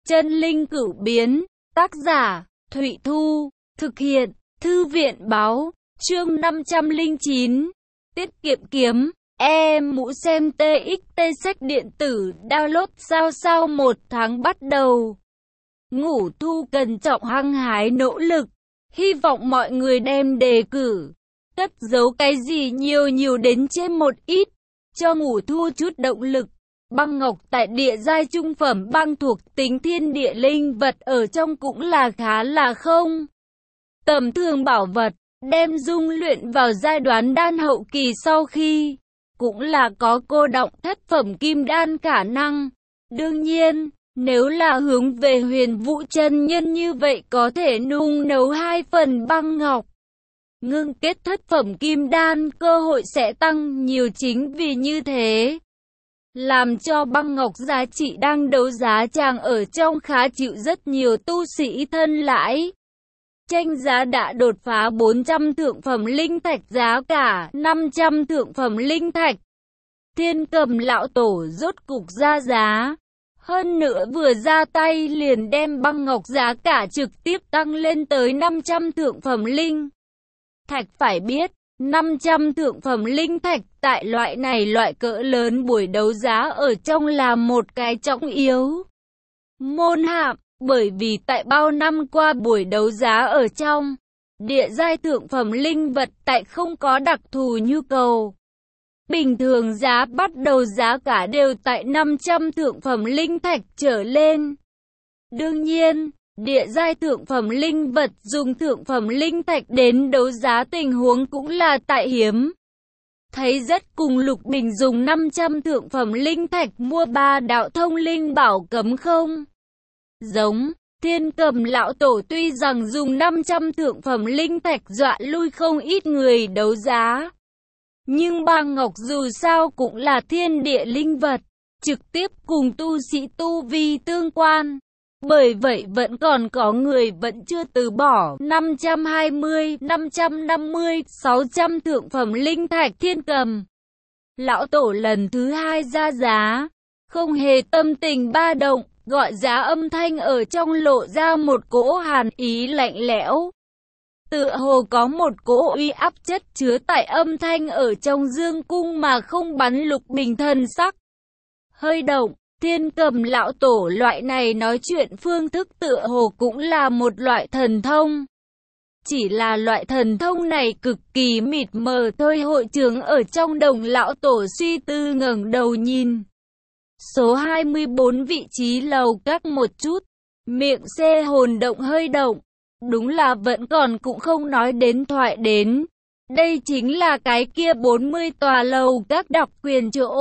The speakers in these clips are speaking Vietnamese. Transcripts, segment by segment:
Chân linh cửu biến, tác giả, Thụy Thu, thực hiện, Thư viện báo, chương 509, tiết kiệm kiếm, mũ xem TXT sách điện tử, download sao 1 tháng bắt đầu. Ngũ Thu cẩn trọng hăng hái nỗ lực, hy vọng mọi người đem đề cử, cất giấu cái gì nhiều đến trên một ít, cho Ngũ Thu chút động lực. Băng ngọc tại địa giai trung phẩm băng thuộc tính thiên địa linh vật ở trong cũng là khá là không tầm thường bảo vật, đem dung luyện vào giai đoạn đan hậu kỳ sau khi, cũng là có cô đọng thất phẩm kim đan khả năng. Đương nhiên, nếu là hướng về Huyền Vũ chân nhân như vậy có thể nung nấu 2 phần băng ngọc. Ngưng kết thất phẩm kim đan cơ hội sẽ tăng nhiều chính vì như thế. Làm cho băng ngọc giá trị đang đấu giá chàng ở trong khá chịu rất nhiều tu sĩ thân lãi. Tranh giá đã đột phá 400 thượng phẩm linh thạch, giá cả 500 thượng phẩm linh thạch. Thiên Cầm lão tổ rốt cục ra giá. Hơn nữa vừa ra tay liền đem băng ngọc giá cả trực tiếp tăng lên tới 500 thượng phẩm linh thạch. Phải biết, 500 thượng phẩm linh thạch tại loại cỡ lớn buổi đấu giá ở trong là một cái trọng yếu môn hạng, bởi vì tại bao năm qua buổi đấu giá ở trong địa giai thượng phẩm linh vật tại không có đặc thù nhu cầu. Bình thường giá bắt đầu giá cả đều tại 500 thượng phẩm linh thạch trở lên. Đương nhiên, địa giai thượng phẩm linh vật dùng thượng phẩm linh thạch đến đấu giá tình huống cũng là tại hiếm. Thấy rất cùng Lục Bình dùng 500 thượng phẩm linh thạch mua 3 đạo thông linh bảo cấm không giống. Thiên Cầm lão tổ tuy rằng dùng 500 thượng phẩm linh thạch dọa lui không ít người đấu giá, nhưng băng ngọc dù sao cũng là thiên địa linh vật, trực tiếp cùng tu sĩ tu vi tương quan. Bởi vậy vẫn còn có người vẫn chưa từ bỏ 520, 550, 600 thượng phẩm linh thạch. Thiên Cầm lão tổ lần thứ 2 ra giá, không hề tâm tình ba động, gọi giá âm thanh ở trong lộ ra một cỗ hàn ý lạnh lẽo. Tựa hồ có một cỗ uy áp chất chứa tại âm thanh ở trong dương cung mà không bắn. Lục Bình thần sắc hơi động. Thiên Cầm lão tổ loại này nói chuyện phương thức tựa hồ cũng là một loại thần thông. Chỉ là loại thần thông này cực kỳ mịt mờ thôi. Hội trưởng ở trong đồng lão tổ suy tư ngẩng đầu nhìn số 24 vị trí lầu các một chút, miệng xe hồn động hơi động. Đúng là vẫn còn cũng không nói đến thoại đến. Đây chính là cái kia 40 tòa lầu các độc quyền chỗ.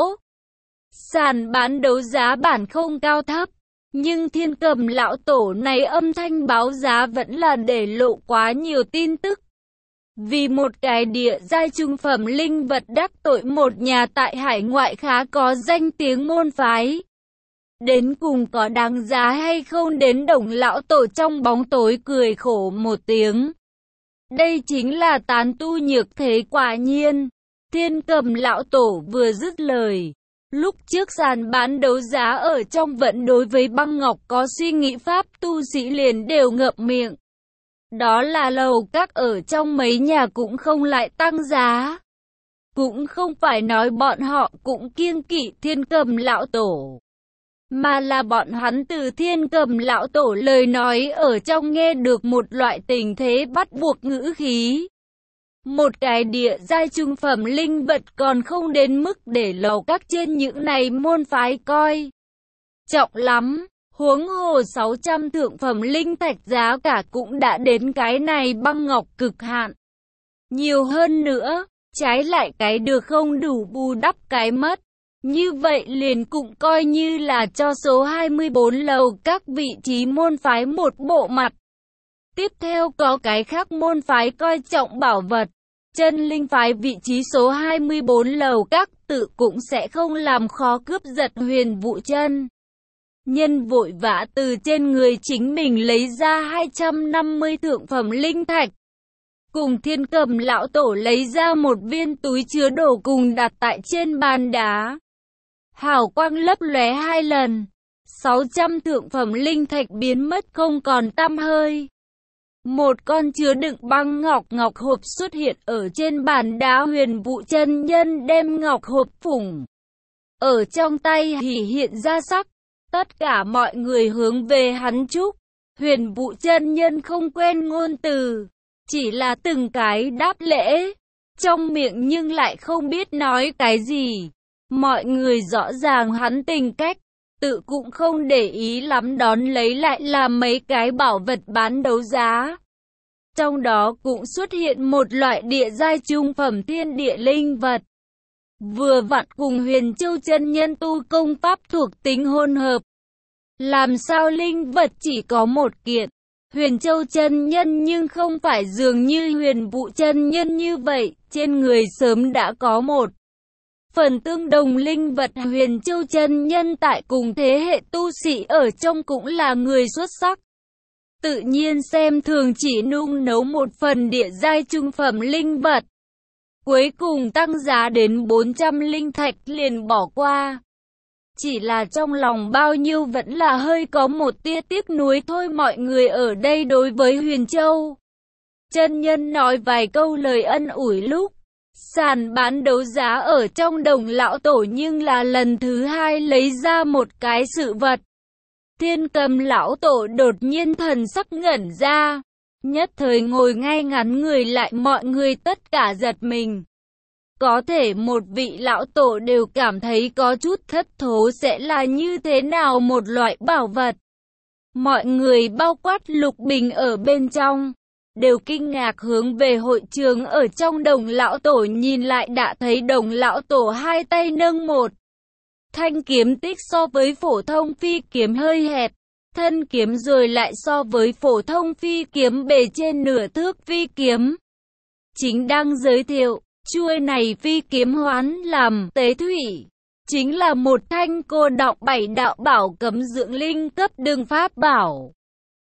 Sàn bán đấu giá bản không cao thấp, nhưng Thiên Cầm lão tổ này âm thanh báo giá vẫn là để lộ quá nhiều tin tức. Vì một cái địa giai trung phẩm linh vật đắc tội một nhà tại hải ngoại khá có danh tiếng môn phái. Đến cùng có đáng giá hay không? Đến đồng lão tổ trong bóng tối cười khổ một tiếng. Đây chính là tán tu nhược thế quả nhiên. Thiên Cầm lão tổ vừa dứt lời. Lúc trước sàn bán đấu giá ở trong vẫn đối với băng ngọc có suy nghĩ pháp tu sĩ liền đều ngậm miệng. Đó là lầu các ở trong mấy nhà cũng không lại tăng giá. Cũng không phải nói bọn họ cũng kiêng kỵ Thiên Cầm lão tổ, mà là bọn hắn từ Thiên Cầm lão tổ lời nói ở trong nghe được một loại tình thế bắt buộc ngữ khí. Một cái địa giai trung phẩm linh vật còn không đến mức để lầu các trên những này môn phái coi trọng lắm. Huống hồ 600 thượng phẩm linh thạch giá cả cũng đã đến cái này băng ngọc cực hạn. Nhiều hơn nữa, trái lại cái được không đủ bù đắp cái mất. Như vậy liền cũng coi như là cho số 24 lầu các vị trí môn phái một bộ mặt. Tiếp theo có cái khác môn phái coi trọng bảo vật. Chân linh phái vị trí số 24 lầu các tự cũng sẽ không làm khó cướp giật Huyền Vũ chân nhân, vội vã từ trên người chính mình lấy ra 250 thượng phẩm linh thạch. Cùng Thiên Cầm lão tổ lấy ra một viên túi chứa đồ cùng đặt tại trên bàn đá. Hào quang lấp lóe 2 lần. 600 thượng phẩm linh thạch biến mất không còn tăm hơi. Một con chứa đựng băng ngọc hộp xuất hiện ở trên bàn đá. Huyền Vũ chân nhân đem ngọc hộp phủng ở trong tay thì hiện ra sắc. Tất cả mọi người hướng về hắn chúc. Huyền Vũ chân nhân không quen ngôn từ, chỉ là từng cái đáp lễ, trong miệng nhưng lại không biết nói cái gì. Mọi người rõ ràng hắn tình cách, tự cũng không để ý lắm, đón lấy lại là mấy cái bảo vật bán đấu giá. Trong đó cũng xuất hiện một loại địa giai trung phẩm thiên địa linh vật, vừa vặn cùng Huyền Châu chân nhân tu công pháp thuộc tính hỗn hợp. Làm sao linh vật chỉ có một kiện? Huyền Châu chân nhân nhưng không phải dường như Huyền Vũ chân nhân như vậy, trên người sớm đã có một phần tương đồng linh vật. Huyền Châu chân nhân tại cùng thế hệ tu sĩ ở trong cũng là người xuất sắc, tự nhiên xem thường chỉ nung nấu một phần địa giai trung phẩm linh vật, cuối cùng tăng giá đến 400 linh thạch liền bỏ qua. Chỉ là trong lòng bao nhiêu vẫn là hơi có một tia tiếc nuối thôi. Mọi người ở đây đối với Huyền Châu chân nhân nói vài câu lời ân ủi lúc sàn bán đấu giá ở trong Đồng lão tổ, nhưng là lần thứ hai lấy ra một cái sự vật. Thiên Cầm lão tổ đột nhiên thần sắc ngẩn ra, nhất thời ngồi ngay ngắn người lại, mọi người tất cả giật mình. Có thể một vị lão tổ đều cảm thấy có chút thất thố sẽ là như thế nào một loại bảo vật. Mọi người bao quát Lục Bình ở bên trong đều kinh ngạc hướng về hội trường ở trong Đồng lão tổ nhìn lại, đã thấy Đồng lão tổ hai tay nâng một thanh kiếm tích so với phổ thông phi kiếm hơi hẹp, thân kiếm rồi lại so với phổ thông phi kiếm bề trên nửa thước phi kiếm. Chính đang giới thiệu, chuôi này phi kiếm hoán làm tế thủy, chính là một thanh cô đọng 7 đạo bảo cấm dưỡng linh cấp đường pháp bảo.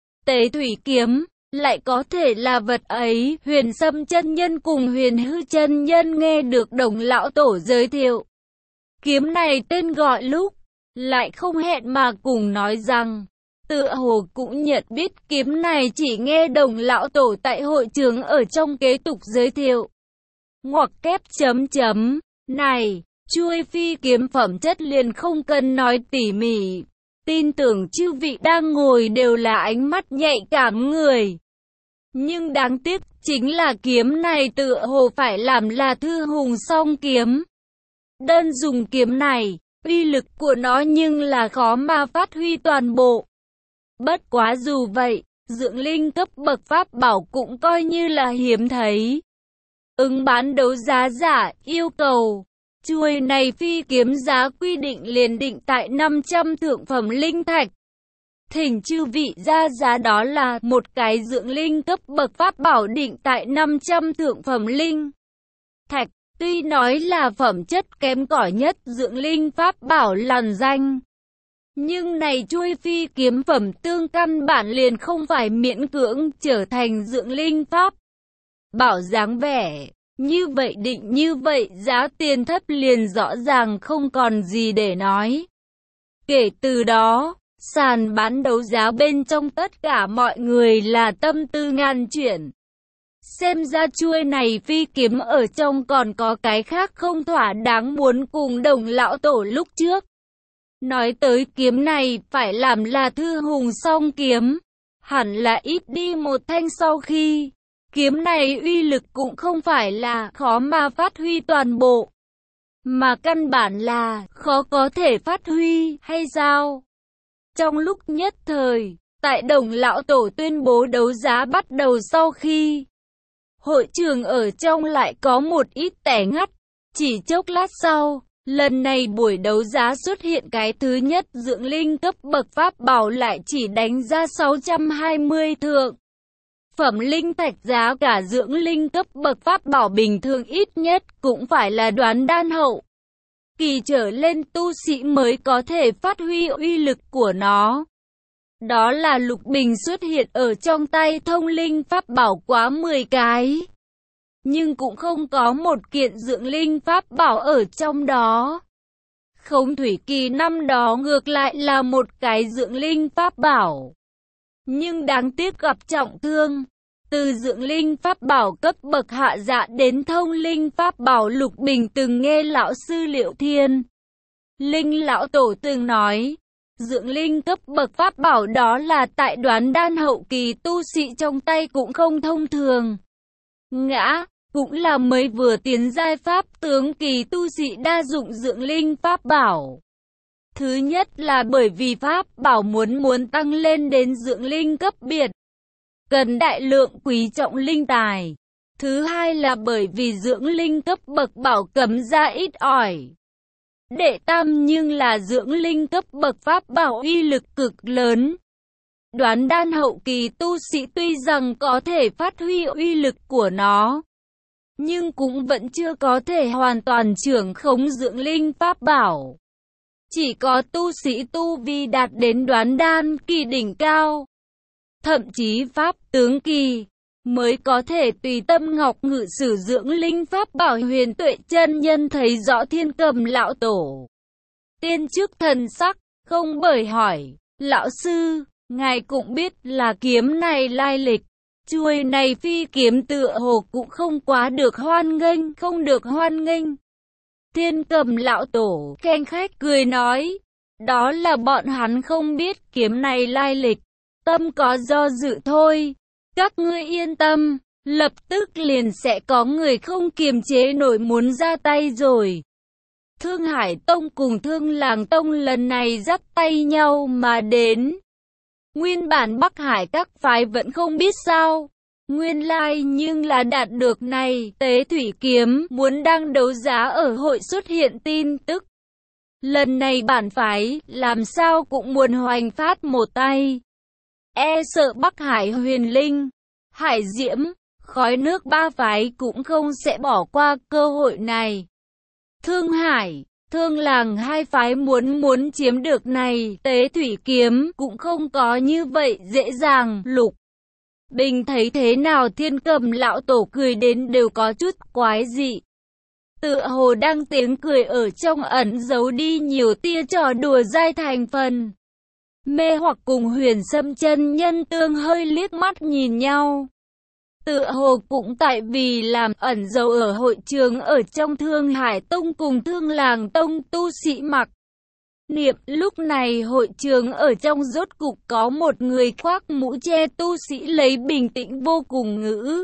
Tế thủy kiếm lại có thể là vật ấy. Huyền Sâm chân nhân cùng Huyền Hư chân nhân nghe được Đồng lão tổ giới thiệu kiếm này tên gọi lúc, lại không hẹn mà cùng nói rằng tựa hồ cũng nhận biết kiếm này, chỉ nghe Đồng lão tổ tại hội trường ở trong kế tục giới thiệu. Ngoặc kép này, chuôi phi kiếm phẩm chất liền không cần nói tỉ mỉ. Tin tưởng chư vị đang ngồi đều là ánh mắt nhạy cảm người. Nhưng đáng tiếc chính là kiếm này tựa hồ phải làm là Thư Hùng song kiếm. Đơn dùng kiếm này, uy lực của nó nhưng là khó mà phát huy toàn bộ. Bất quá dù vậy, dưỡng linh cấp bậc pháp bảo cũng coi như là hiếm thấy. Ứng bán đấu giá giả yêu cầu chuôi này phi kiếm giá quy định liền định tại 500 thượng phẩm linh thạch. Thỉnh chư vị ra giá, đó là một cái dưỡng linh cấp bậc pháp bảo định tại 500 thượng phẩm linh thạch. Tuy nói là phẩm chất kém cỏi nhất dưỡng linh pháp bảo lằn danh, nhưng này chuôi phi kiếm phẩm tương căn bản liền không phải miễn cưỡng trở thành dưỡng linh pháp bảo dáng vẻ. Như vậy định như vậy giá tiền thấp liền rõ ràng không còn gì để nói. Kể từ đó, sàn bán đấu giá bên trong tất cả mọi người là tâm tư ngàn chuyển. Xem ra chuôi này phi kiếm ở trong còn có cái khác không thỏa đáng muốn cùng Đồng lão tổ lúc trước nói tới. Kiếm này phải làm là Thư Hùng song kiếm, hẳn là ít đi một thanh. Sau khi kiếm này uy lực cũng không phải là khó mà phát huy toàn bộ, mà căn bản là khó có thể phát huy hay sao? Trong lúc nhất thời, tại Đồng lão tổ tuyên bố đấu giá bắt đầu sau khi hội trường ở trong lại có một ít tẻ ngắt. Chỉ chốc lát sau, lần này buổi đấu giá xuất hiện cái thứ nhất dưỡng linh cấp bậc pháp bảo lại chỉ đánh ra 620 thượng phẩm linh thạch. Giá cả dưỡng linh cấp bậc pháp bảo bình thường ít nhất cũng phải là đoán đan hậu kỳ trở lên tu sĩ mới có thể phát huy uy lực của nó. Đó là Lục Bình xuất hiện ở trong tay thông linh pháp bảo quá 10 cái, nhưng cũng không có một kiện dưỡng linh pháp bảo ở trong đó. Không Thủy Kỳ năm đó ngược lại là một cái dưỡng linh pháp bảo. Nhưng đáng tiếc gặp trọng thương. Từ dưỡng linh pháp bảo cấp bậc hạ dạ đến thông linh pháp bảo lục bình từng nghe lão sư Liệu Thiên Linh lão tổ từng nói, dưỡng linh cấp bậc pháp bảo đó là tại Đoán Đan hậu kỳ tu sĩ trong tay cũng không thông thường. Ngã, cũng là mới vừa tiến giai pháp tướng kỳ tu sĩ đa dụng dưỡng linh pháp bảo. Thứ nhất là bởi vì pháp bảo muốn tăng lên đến dưỡng linh cấp biệt, cần đại lượng quý trọng linh tài. Thứ hai là bởi vì dưỡng linh cấp bậc bảo cấm ra ít ỏi. Đệ tam nhưng là dưỡng linh cấp bậc pháp bảo uy lực cực lớn. Đoán Đan hậu kỳ tu sĩ tuy rằng có thể phát huy uy lực của nó, nhưng cũng vẫn chưa có thể hoàn toàn trưởng khống dưỡng linh pháp bảo. Chỉ có tu sĩ tu vi đạt đến Đoán Đan kỳ đỉnh cao, thậm chí pháp tướng kỳ, mới có thể tùy tâm ngọc ngự sử dưỡng linh pháp bảo. Huyền Tuệ chân nhân thấy rõ Thiên Cầm lão tổ tiên trước thần sắc, không bởi hỏi, lão sư, ngài cũng biết là kiếm này lai lịch. Chuôi này phi kiếm tựa hồ cũng không quá được hoan nghênh, không được hoan nghênh. Thiên Cầm lão tổ khen khách cười nói, đó là bọn hắn không biết kiếm này lai lịch, tâm có do dự thôi. Các ngươi yên tâm, lập tức liền sẽ có người không kiềm chế nổi muốn ra tay rồi. Thương Hải Tông cùng Thương Làng Tông lần này dắt tay nhau mà đến. Nguyên bản Bắc Hải các phái vẫn không biết sao, nguyên lai nhưng là đạt được này. Tế Thủy Kiếm muốn đang đấu giá ở hội xuất hiện tin tức. Lần này bản phái làm sao cũng muốn hoành phát một tay. E sợ Bắc Hải Huyền Linh, Hải Diễm, Khói Nước ba phái cũng không sẽ bỏ qua cơ hội này. Thương Hải, Thương Làng hai phái muốn chiếm được này. Tế Thủy Kiếm cũng không có như vậy dễ dàng. Lục Bình thấy thế nào Thiên Cầm lão tổ cười đến đều có chút quái dị. Tựa hồ đang tiếng cười ở trong ẩn giấu đi nhiều tia trò đùa dai thành phần. Mê hoặc cùng Huyền Sâm chân nhân tương hơi liếc mắt nhìn nhau. Tựa hồ cũng tại vì làm ẩn giấu ở hội trường ở trong Thương Hải Tông cùng Thương Làng Tông tu sĩ mặc niệm. Lúc này hội trường ở trong rốt cục có một người khoác mũ che tu sĩ lấy bình tĩnh vô cùng ngữ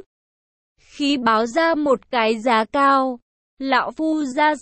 khí báo ra một cái giá cao. Lão phu ra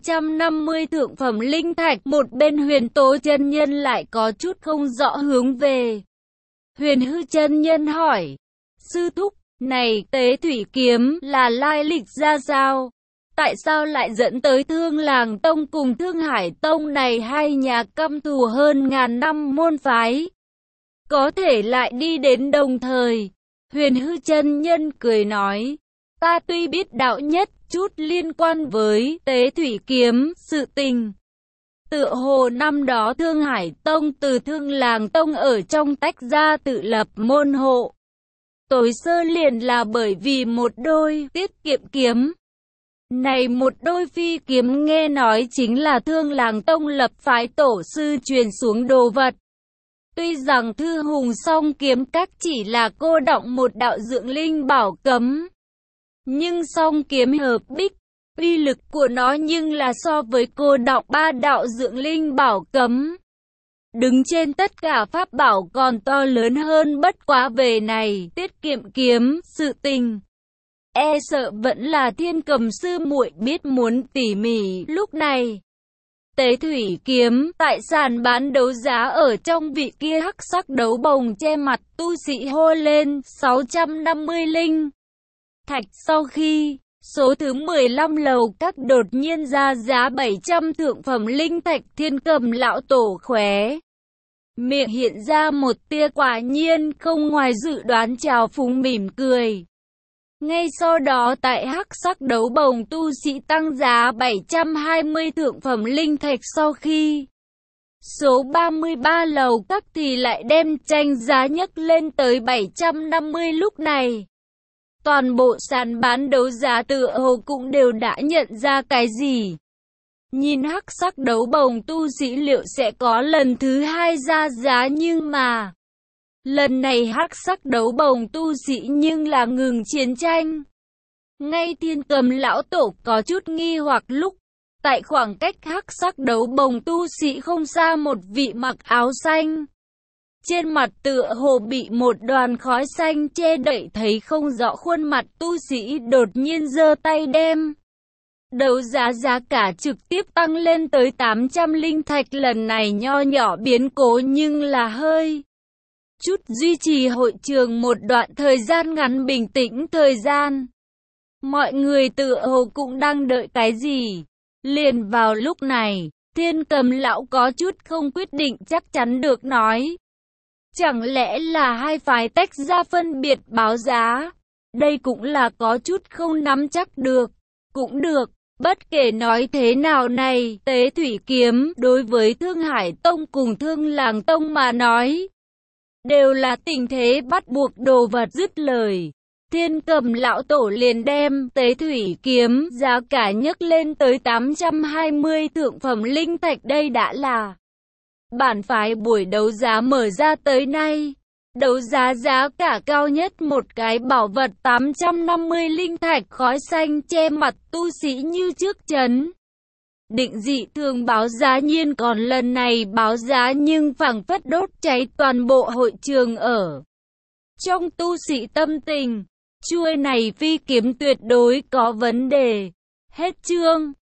650 thượng phẩm linh thạch. Một bên Huyền Tố chân nhân lại có chút không rõ hướng về. Huyền Hư chân nhân hỏi, sư thúc, này Tế Thủy Kiếm là lai lịch ra sao? Tại sao lại dẫn tới Thương Làng Tông cùng Thương Hải Tông này hai nhà căm thù hơn ngàn năm môn phái có thể lại đi đến đồng thời? Huyền Hư chân nhân cười nói, ta tuy biết đạo nhất chút liên quan với Tế Thủy Kiếm sự tình. Tựa hồ năm đó Thương Hải Tông từ Thương Làng Tông ở trong tách ra tự lập môn hộ. Tối sơ liền là bởi vì một đôi tiết kiệm kiếm. Này một đôi phi kiếm nghe nói chính là Thương Làng Tông lập phái tổ sư truyền xuống đồ vật. Tuy rằng Thư Hùng Song kiếm các chỉ là cô đọng một đạo dưỡng linh bảo cấm, nhưng song kiếm hợp bích, uy lực của nó nhưng là so với cô đọng ba đạo dưỡng linh bảo cấm, đứng trên tất cả pháp bảo còn to lớn hơn. Bất quá về này tiết kiệm kiếm sự tình, e sợ vẫn là Thiên Cầm sư muội biết muốn tỉ mỉ. Lúc này Tế Thủy Kiếm tại sàn bán đấu giá ở trong vị kia hắc sắc đấu bồng che mặt tu sĩ hô lên 650 linh thạch. Sau khi số thứ 15 lầu các đột nhiên ra giá 700 thượng phẩm linh thạch, Thiên Cầm lão tổ khóe miệng hiện ra một tia quả nhiên không ngoài dự đoán trào phúng mỉm cười. Ngay sau đó tại hắc sắc đấu bồng tu sĩ tăng giá 720 thượng phẩm linh thạch. Sau khi số 33 lầu các thì lại đem tranh giá nhấc lên tới 750. Lúc này toàn bộ sàn bán đấu giá tựa hồ cũng đều đã nhận ra cái gì. Nhìn hắc sắc đấu bồng tu sĩ liệu sẽ có lần thứ hai ra giá, nhưng mà lần này hắc sắc đấu bồng tu sĩ nhưng là ngừng chiến tranh. Ngay Thiên Cầm lão tổ có chút nghi hoặc lúc tại khoảng cách hắc sắc đấu bồng tu sĩ không xa, một vị mặc áo xanh, trên mặt tựa hồ bị một đoàn khói xanh che đậy thấy không rõ khuôn mặt tu sĩ đột nhiên giơ tay đem đấu giá giá cả trực tiếp tăng lên tới 800 linh thạch. Lần này nho nhỏ biến cố nhưng là hơi chút duy trì hội trường một đoạn thời gian ngắn bình tĩnh thời gian. Mọi người tựa hồ cũng đang đợi cái gì. Liền vào lúc này, Thiên Cầm lão có chút không quyết định chắc chắn được nói. Chẳng lẽ là hai phái tách ra phân biệt báo giá? Đây cũng là có chút không nắm chắc được. Cũng được, bất kể nói thế nào này, Tế Thủy Kiếm đối với Thương Hải Tông cùng Thương Làng Tông mà nói đều là tình thế bắt buộc đồ vật. Dứt lời, Thiên Cầm lão tổ liền đem Tế Thủy Kiếm giá cả nhấc lên tới 820 thượng phẩm linh thạch. Đây đã là bản phái buổi đấu giá mở ra tới nay đấu giá giá cả cao nhất. Một cái bảo vật 850 linh thạch, khói xanh che mặt tu sĩ như trước chấn định dị thường báo giá. Nhiên còn lần này báo giá nhưng phảng phất đốt cháy toàn bộ hội trường. Ở trong tu sĩ tâm tình, chuôi này phi kiếm tuyệt đối có vấn đề. Hết chương.